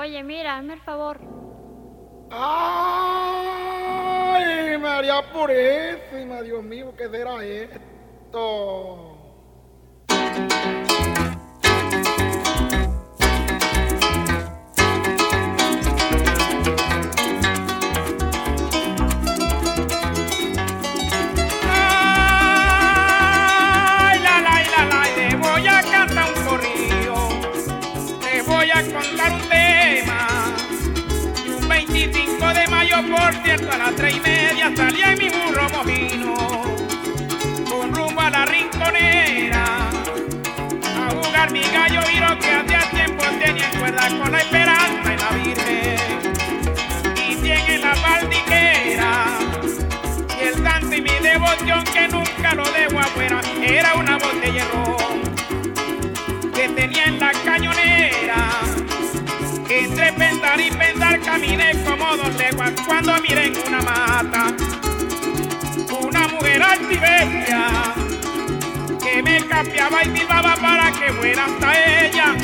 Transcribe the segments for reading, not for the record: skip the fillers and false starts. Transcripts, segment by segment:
Oye, mira, hazme el favor. ¡Ay, María Purísima! Dios mío, ¿qué será esto? Contar un tema. Y un 25 de mayo, por cierto, a las 3:30 salía en mi burro mojino con rumbo a la Rinconera a jugar mi gallo viro que hacía tiempo tenía en cuerda con la Esperanza y la Virgen y 100 en la Valdiquera. Y el santo y mi devoción que nunca lo dejo afuera era una botella de ron que tenía en la cañonera. Entre pensar y pensar caminé como 2 leguas cuando miré en una mata una mujer altivera que me capeaba y silbaba para que fuera hasta ella.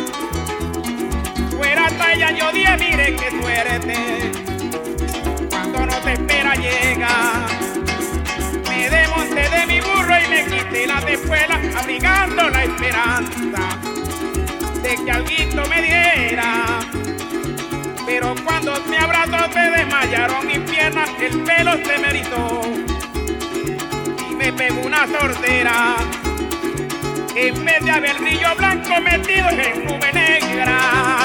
Fuera hasta ella, yo dije, mire qué suerte, cuando no te espera llega. Me desmonté de mi burro y me quité la tejuela, abrigando la esperanza de que alguito me diera. Pero cuando me abrazó se desmayaron mis piernas, el pelo se me erizó y me pegó una sordera. En vez de haber brillo blanco metido en nube negra.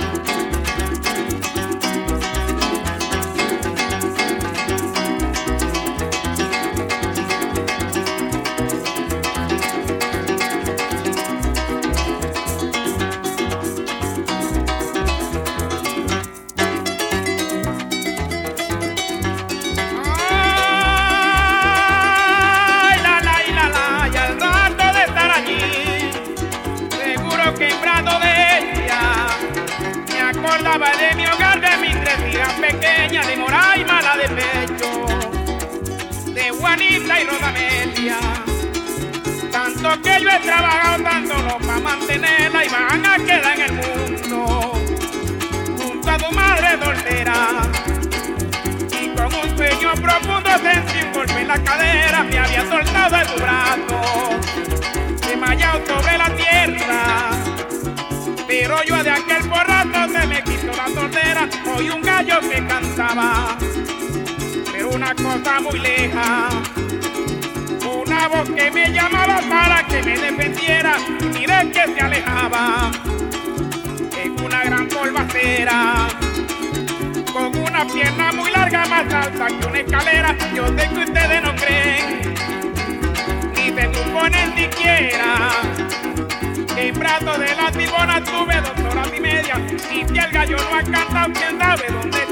De mi hogar, de mis 3 hijas pequeñas, de Mora y Mala de pecho, de Juanita y Rosamelia. Tanto que yo he trabajado tanto no para mantenerla y van a quedar en el mundo junto a tu madre soltera. Y con un sueño profundo sentí un golpe en la cadera, me había soltado de tu brazo, desmayado sobre la tierra. Pero yo de aquel porrazo se me quitó la sordera, oí un gallo que cantaba, pero una cosa muy leja, una voz que me llamaba para que me defendiera, y miré que se alejaba en una gran polvacera, con una pierna muy larga más alta que una escalera. Yo sé que ustedes no creen, ni se suponen siquiera. En brazos de la tibona tuve 2 horas y media, y si el gallo no ha cantado, quién sabe dónde